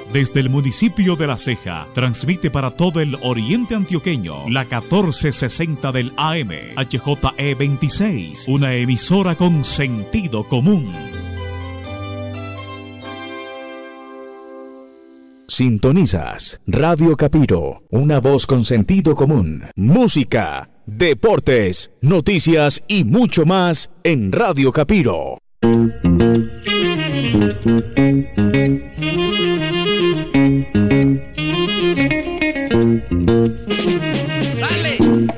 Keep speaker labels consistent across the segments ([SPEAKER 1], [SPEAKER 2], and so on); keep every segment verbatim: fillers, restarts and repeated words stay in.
[SPEAKER 1] Desde el municipio de La Ceja, transmite para todo el oriente antioqueño la catorce sesenta del A M, H J E veintiséis, una emisora con sentido común.
[SPEAKER 2] Sintonizas Radio Capiro, una voz con sentido común. Música, deportes, noticias y mucho más en Radio Capiro.
[SPEAKER 3] ¡Sale!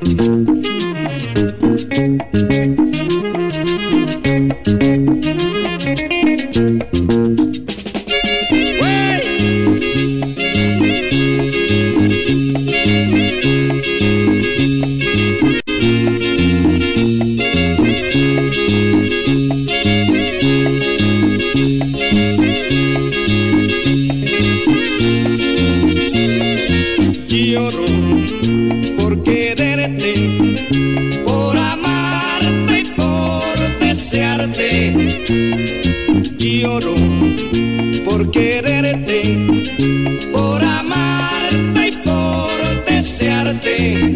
[SPEAKER 3] Lloro por quererte, por amarte y por desearte.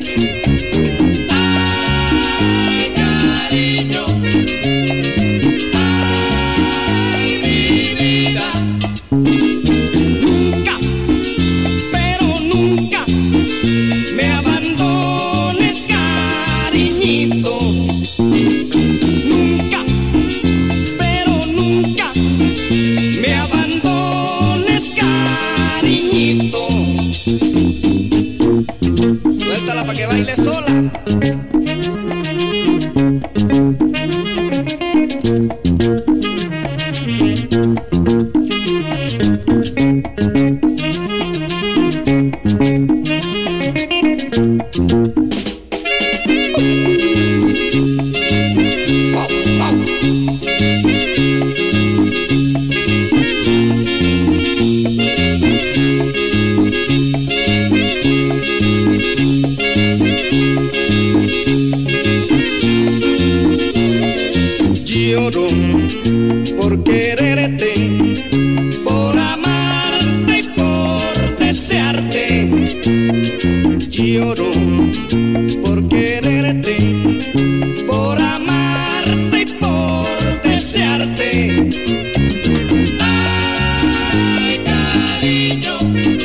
[SPEAKER 3] Ay, cariño, ay, mi vida. Nunca, pero nunca me abandones, cariñito. Nunca, pero nunca me abandones, cariñito. Suéltala para que baile sola. Lloro por quererte, por amarte y por desearte. Lloro por quererte, por amarte y por desearte. Ay, cariño,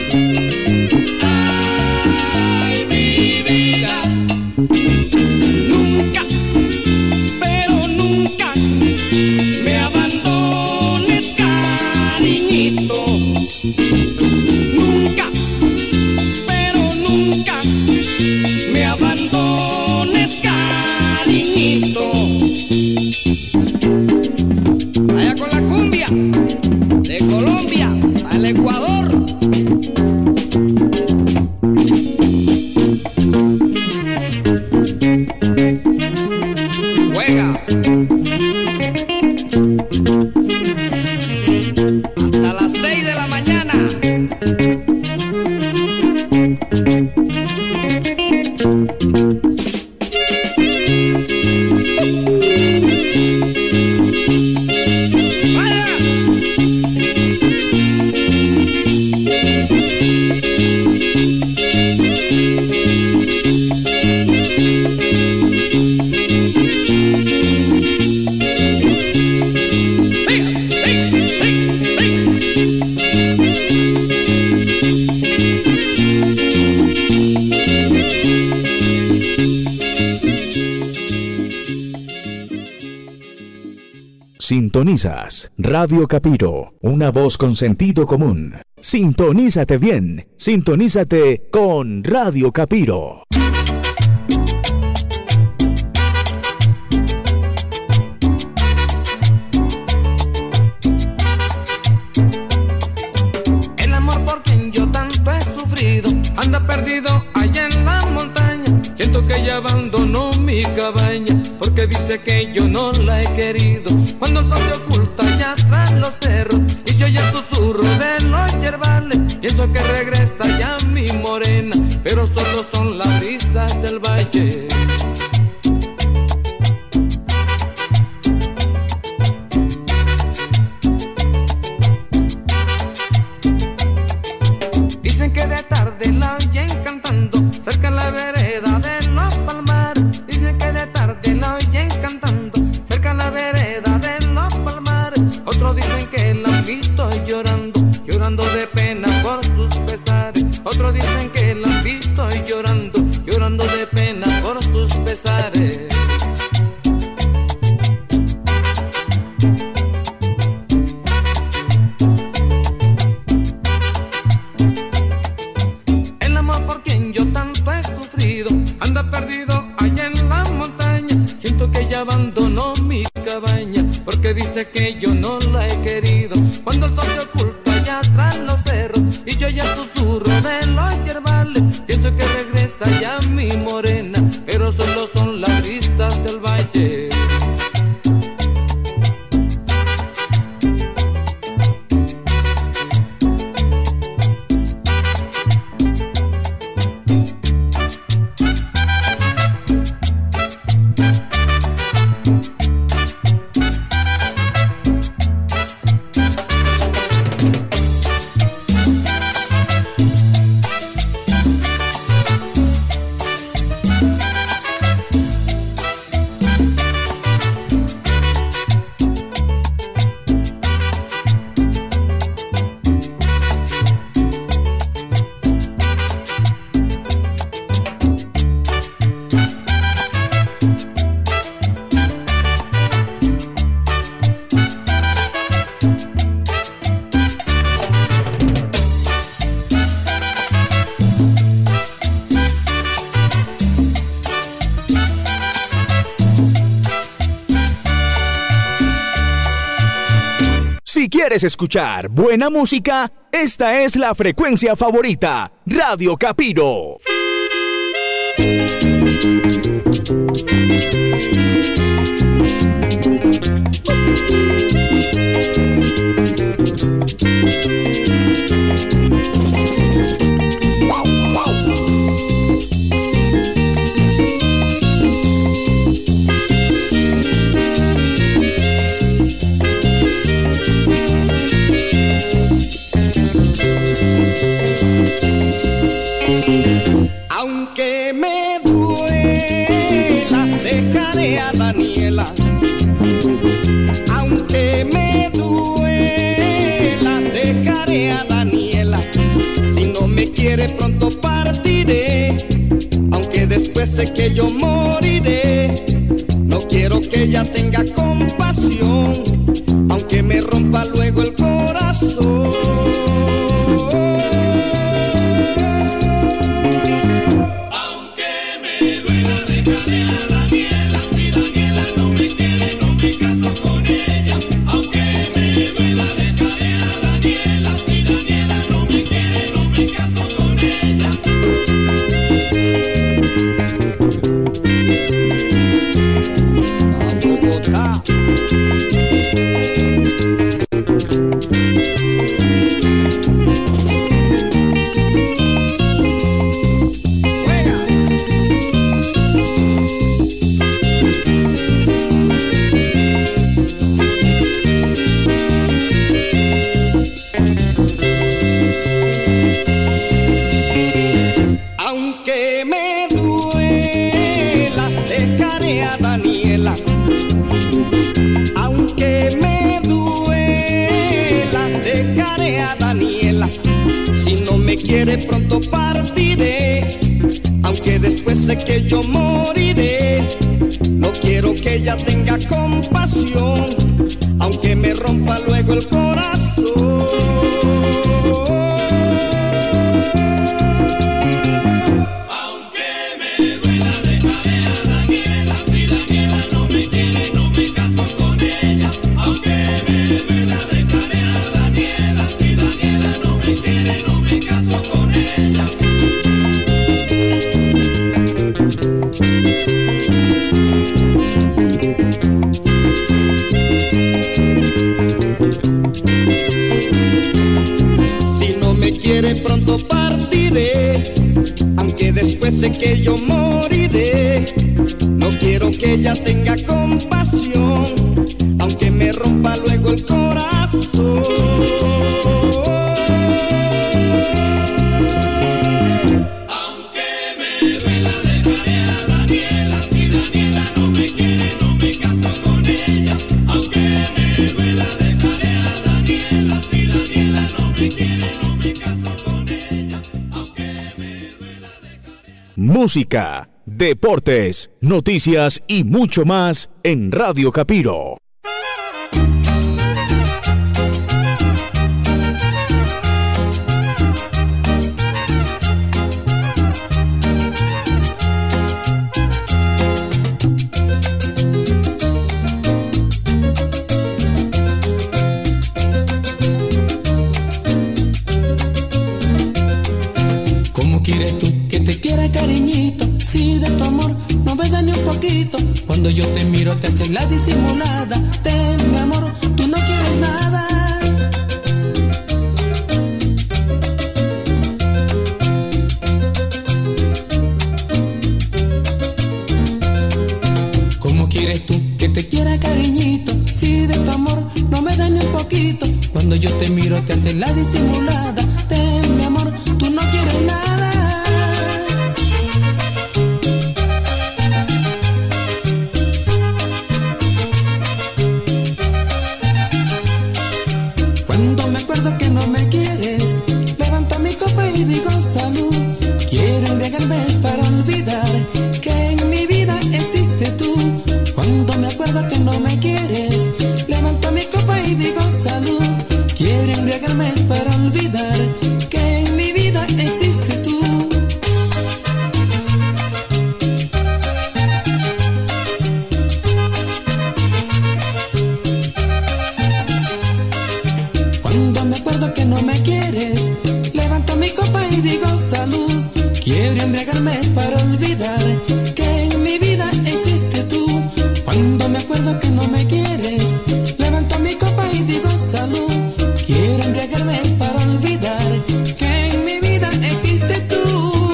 [SPEAKER 3] ay, mi vida. Nunca, pero nunca me abandones, cariñito. Nunca, pero nunca me abandones, cariñito. Allá con la cumbia de Colombia al Ecuador. Juega hasta las seis de la mañana. ¡Vaya!
[SPEAKER 2] Sintonizas Radio Capiro, una voz con sentido común. Sintonízate bien, sintonízate con Radio Capiro.
[SPEAKER 4] El amor por quien yo tanto he sufrido anda perdido allá en la montaña. Siento que ella abandonó mi cabaña porque dice que yo no la he querido. Cuando el sol se oculta allá tras los cerros y yo oye el susurro de los yerbales, pienso que regresa ya mi morena, pero solo son las brisas del valle. cerca de la vereda de los palmares. Dicen que de tarde la oyen cantando, cerca de la vereda de los palmares. Otros dicen que la han visto llorando, llorando de pena por sus pesares. Otros dicen que la han visto llorando, llorando de pena por sus pesares. El amor por quien yo tanto he sufrido anda perdido allá en la montaña. Siento que ella abandonó mi cabaña porque dice que yo no la he querido. Cuando el sol se oculta allá tras los cerros y yo ya susurro de los yerbales, pienso que regresa ya mi morena, pero solo son las vistas del valle.
[SPEAKER 2] Si quieres escuchar buena música, esta es la frecuencia favorita, Radio Capiro.
[SPEAKER 3] Aunque me duela, dejaré a Daniela. Aunque me duela, dejaré a Daniela. Si no me quiere pronto partiré, aunque después sé que yo moriré. No quiero que ella tenga compasión, aunque me rompa luego el corazón. Quiere pronto partiré, aunque después sé que yo moriré. No quiero que ella tenga compasión, aunque me rompa luego el corazón. Aunque me duela dejaré a Daniela. Si Daniela no me quiere, no me caso con ella. Aunque me duela dejaré a Daniela. Si Daniela no me quiere, no me caso con ella. Si no me quiere pronto partiré, aunque después sé que yo moriré. No quiero que ella tenga compasión, aunque me rompa luego el corazón. Aunque
[SPEAKER 2] música, deportes, noticias y mucho más en Radio Capiro.
[SPEAKER 5] Cariñito, si de tu amor no me da ni un poquito, cuando yo te miro te haces la disimulada, de mi amor tú no quieres nada. ¿Cómo quieres tú que te quiera, cariñito? Si de tu amor no me da ni un poquito, cuando yo te miro te haces la disimulada, de mi amor tú no quieres nada. Que no me quieres, levanto mi copa y digo salud. Quiero embriagarme para olvidar que en mi vida existe tú. Cuando me acuerdo que no me quieres, levanto mi copa y digo salud. Quiero embriagarme para olvidar que en mi vida existe tú. Cuando me acuerdo que no me quieres, levanto mi copa y digo salud. Quiero embriagarme para olvidar que en mi vida existe tú. Cuando me acuerdo que no me quieres, levanto mi copa y digo salud. Quiero embriagarme para olvidar que en mi vida existe tú.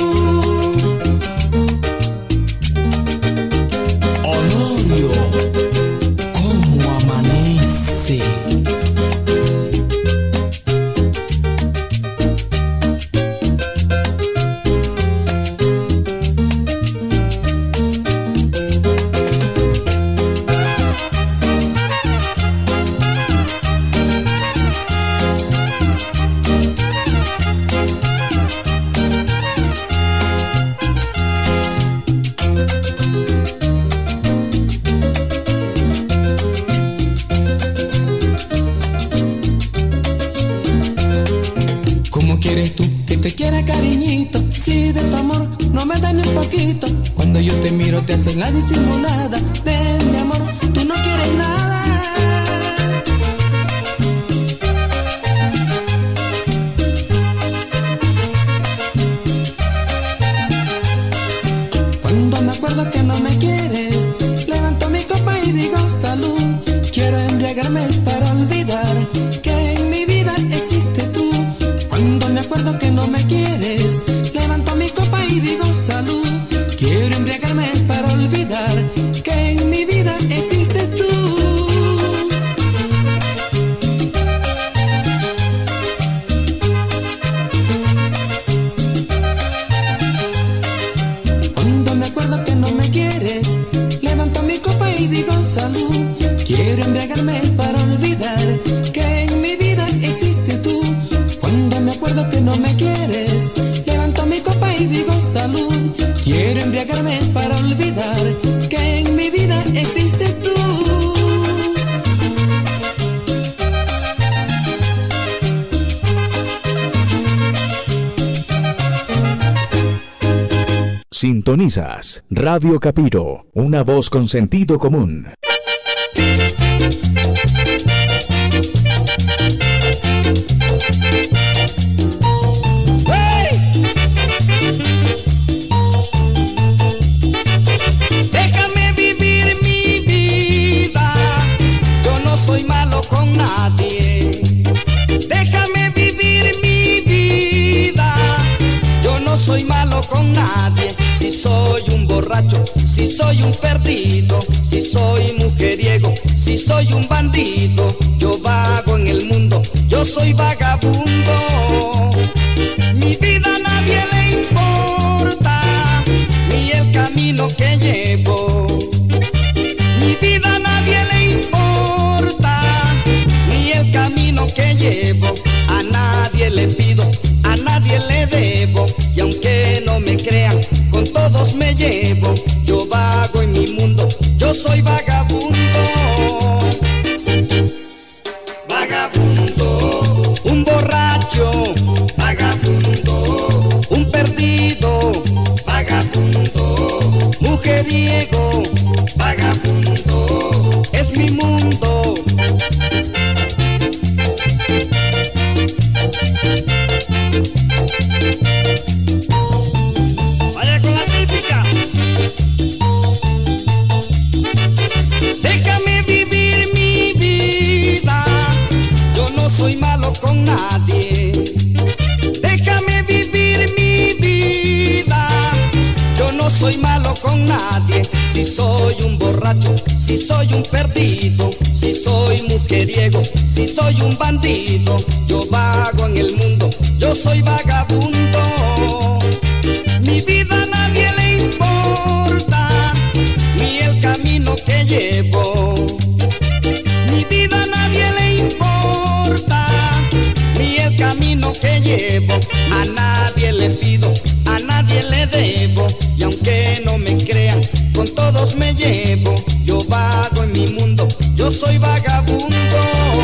[SPEAKER 5] Honorio, ¿cómo amanece? Cuando yo te miro te haces la disimulada, de mi amor tú no quieres nada. Cuando me acuerdo que no me quieres, levanto mi copa y digo salud. Quiero embriagarme para olvidar que en mi vida existe tú. Cuando me acuerdo que no me quieres, levanto mi copa y digo salud. Quiero embriagarme para olvidar que en mi vida existe tú. Cuando me acuerdo que no me quieres, levanto mi copa y digo salud. Quiero embriagarme para olvidar que en mi vida existe tú. Cuando me acuerdo que no me quieres, levanto mi copa y digo salud. Quiero embriagarme para olvidar que en mi vida existe tú.
[SPEAKER 2] Sintonizas Radio Capiro, una voz con sentido común.
[SPEAKER 3] Soy malo con nadie, si soy un borracho, si soy un perdido, si soy mujeriego, si soy un bandido, yo vago en el mundo, yo soy vagabundo. Mi vida a nadie le importa, ni el camino que llevo. Mi vida a nadie le importa, ni el camino que llevo. A nadie le pido, a nadie le debo, y aunque no me crean, con todo soy un borracho, si soy un perdido, si soy mujeriego, si soy un bandido, yo vago en el mundo, yo soy vagabundo. Mi vida a nadie le importa, ni el camino que llevo. Mi vida a nadie le importa, ni el camino que llevo. A nadie le pido, a nadie le debo, y aunque no me crean, con todos me llevo. Yo vago en mi mundo, yo soy vagabundo.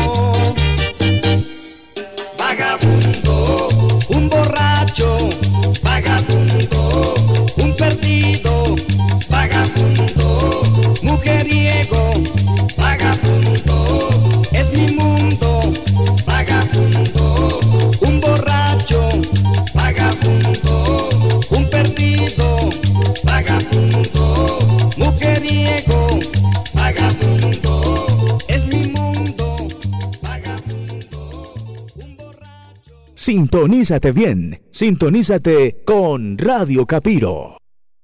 [SPEAKER 3] Vagabundo, un borracho, vagabundo, un perdido, vagabundo, mujeriego, vagabundo, es mi mundo, vagabundo, un borracho, vagabundo, un perdido, vagabundo, mujeriego, vagabundo, es mi mundo, vagabundo, un borracho.
[SPEAKER 2] Sintonízate bien, sintonízate con Radio Capiro.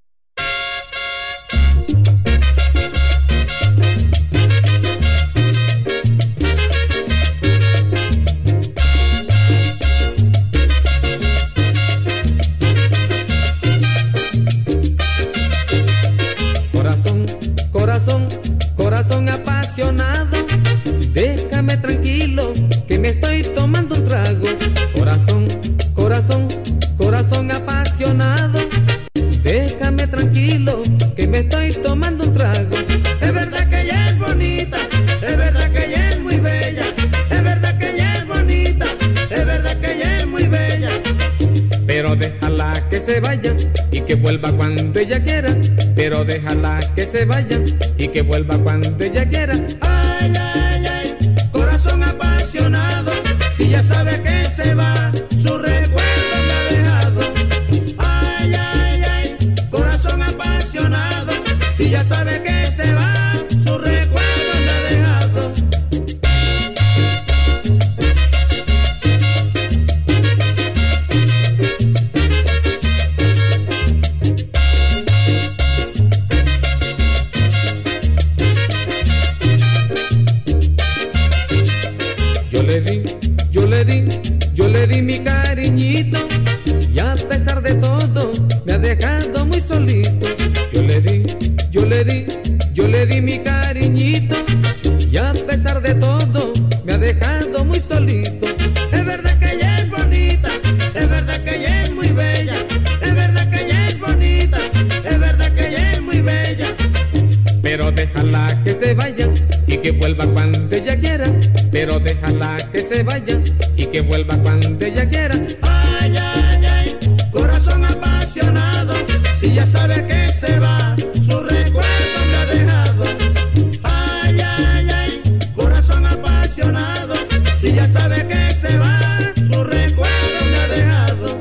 [SPEAKER 4] Corazón, corazón, corazón apasionado, déjame tranquilo que me estoy tomando un trago. Corazón, corazón, corazón apasionado, déjame tranquilo que me estoy tomando un trago. Es verdad que ella es bonita, es verdad que ella es muy bella, es verdad que ella es bonita, es verdad que ella es muy bella. Pero déjala que se vaya y que vuelva cuando ella quiera. Pero déjala que se vaya y que vuelva cuando ella quiera. Ay, ay, ay, corazón apasionado, si ya sabe que se va, su recuerdo me ha dejado. Ay, ay, ay, corazón apasionado, si ya sabe que se va, su recuerdo me ha dejado. Yo le di, yo le di, yo le di mi cariñito, y a pesar de todo me ha dejado muy solito. Yo le di, yo le di, yo le di mi cariñito, y a pesar de todo me ha dejado muy solito. Es verdad que ella es bonita, es verdad que ella es muy bella, es verdad que ella es bonita, es verdad que ella es muy bella. Pero déjala que se vaya y que vuelva cuando ella quiera. Pero déjala que se vaya y que vuelva cuando ella quiera. Ay, ay, ay, corazón apasionado, si ya sabe que se va, su recuerdo me ha dejado. Ay, ay, ay, corazón apasionado, si ya sabe que se va, su recuerdo me ha dejado.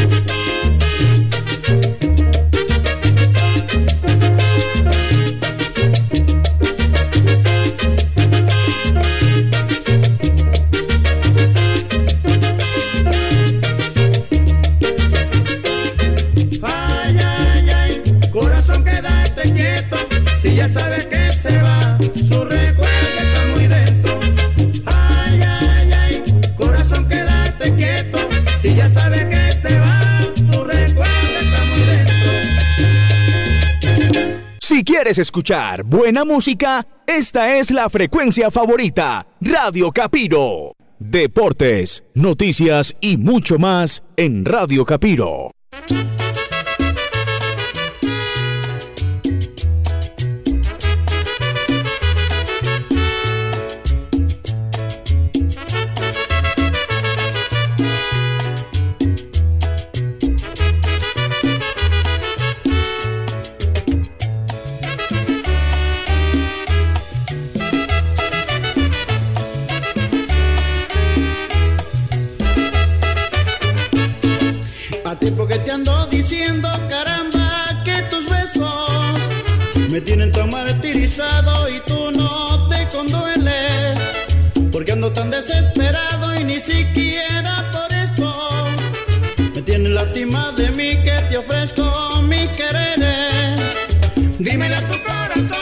[SPEAKER 4] Ya sabe que se va, su recuerdo está muy dentro. Ay, ay, ay, corazón quédate quieto, si ya sabe que se va, su recuerdo está muy dentro.
[SPEAKER 2] Si quieres escuchar buena música, esta es la frecuencia favorita, Radio Capiro. Deportes, noticias y mucho más en Radio Capiro.
[SPEAKER 6] Porque te ando diciendo, caramba, que tus besos me tienen tan martirizado y tú no te condueles, porque ando tan desesperado y ni siquiera por eso me tienes lástima de mí, que te ofrezco mi querer. Dímele a tu corazón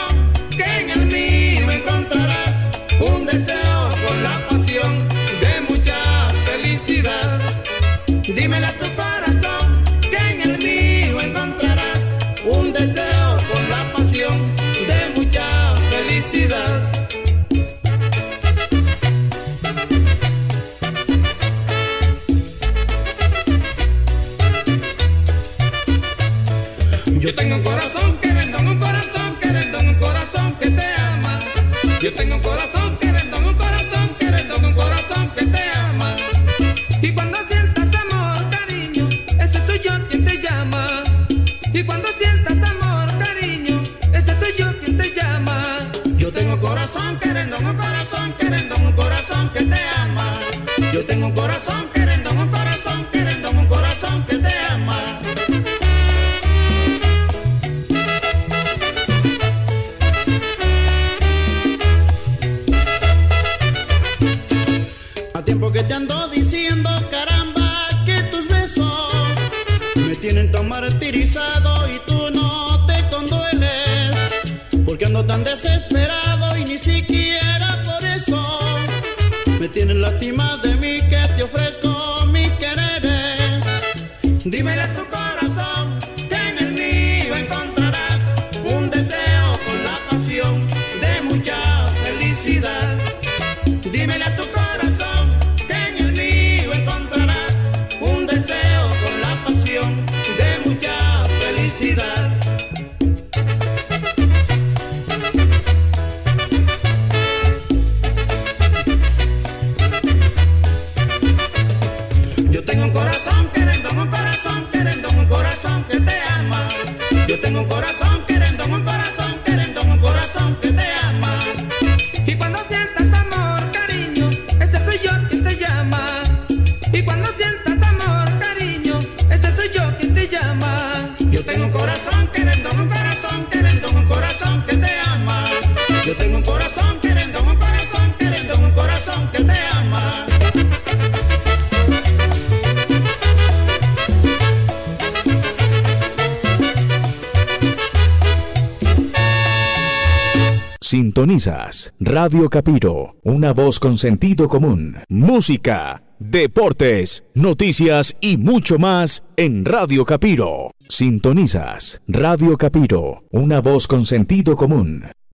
[SPEAKER 3] Dímele a tu corazón que en el mío encontrarás un deseo con la pasión de mucha felicidad. Yo tengo un corazón querendón, un corazón querendón, un corazón que te ama. Yo tengo un corazón querendón, un corazón querendón, un corazón que te ama. Y cuando sientas amor, cariño, ese soy yo quien te llama. Y cuando sientas amor, cariño, ese soy yo quien te llama. Yo tengo un corazón querendón, un corazón querendón, un corazón que te ama. Yo tengo un corazón querendón, un corazón querendón, un corazón que te ama. Tiempo que te ando diciendo, caramba, que tus besos me tienen tan martirizado y tú no te condueles, porque ando tan desesperado y ni siquiera por eso me tienen lástima de mí que te ofrezco mi querer. Dímele a tu corazón que en el mío encontrarás un deseo con la pasión de mucha felicidad. Dímele a tu corazón de mucha felicidad. Yo tengo un corazón querendón, un corazón querendón, un corazón que te ama. Yo tengo un corazón querendón, un corazón querendón, un corazón que te ama. Y cuando sientas amor, cariño, ese soy yo quien te llama. Y cuando sientas amor, cariño, ese soy yo quien te llama. Yo tengo un corazón querendón, un corazón querendón, un corazón que te ama. Yo tengo un corazón querendón, un corazón querendón, un corazón que te ama.
[SPEAKER 2] Sintonizas Radio Capiro, una voz con sentido común, música, deportes, noticias y mucho más en Radio Capiro. Sintonizas Radio Capiro, una voz con sentido común.